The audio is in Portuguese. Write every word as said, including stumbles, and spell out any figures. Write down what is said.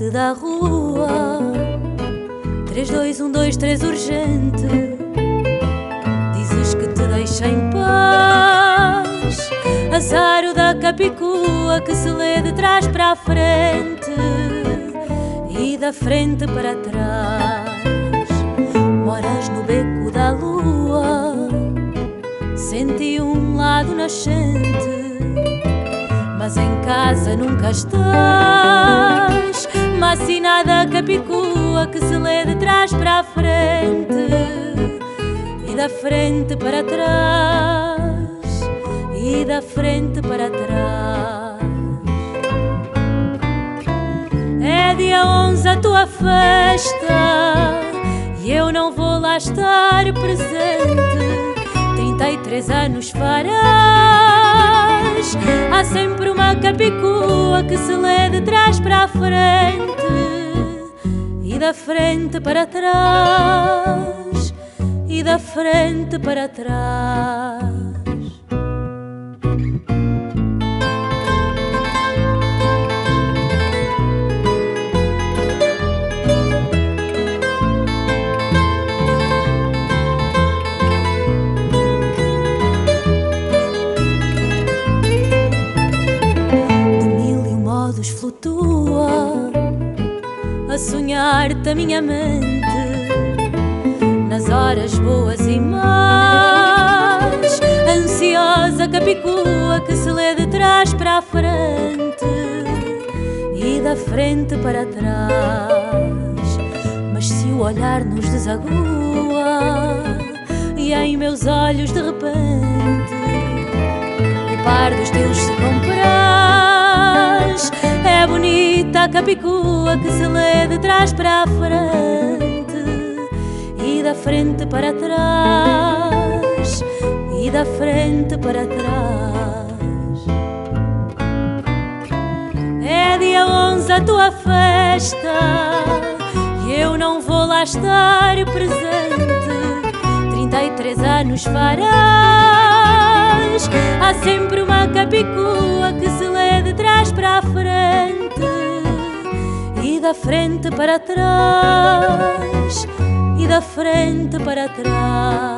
sete da rua. Três, dois, um, dois, três, urgente. Dizes que te deixa em paz. Azar o da Capicua que se lê de trás para a frente e da frente para trás. Moras no beco da lua, senti um lado nascente, mas em casa nunca estás. Macinada Capicua que se lê de trás para a frente e da frente para trás, e da frente para trás. É dia onze a tua festa e eu não vou lá estar presente. Trinta e três anos farás. Há sempre uma Capicua que se lê de trás para a frente e da frente para trás, e da frente para trás. Flutua a sonhar-te a minha mente nas horas boas e más. Ansiosa Capicua que se lê de trás para a frente e da frente para trás. Mas se o olhar nos desagua e em meus olhos de repente o par dos teus se compraz, é bonita a Capicua que se lê de trás para a frente e da frente para trás, e da frente para trás. É dia onze a tua festa e eu não vou lá estar presente. Trinta e três anos farás. Há sempre uma Capicua que se lê de trás para a frente e da frente para trás, e da frente para trás.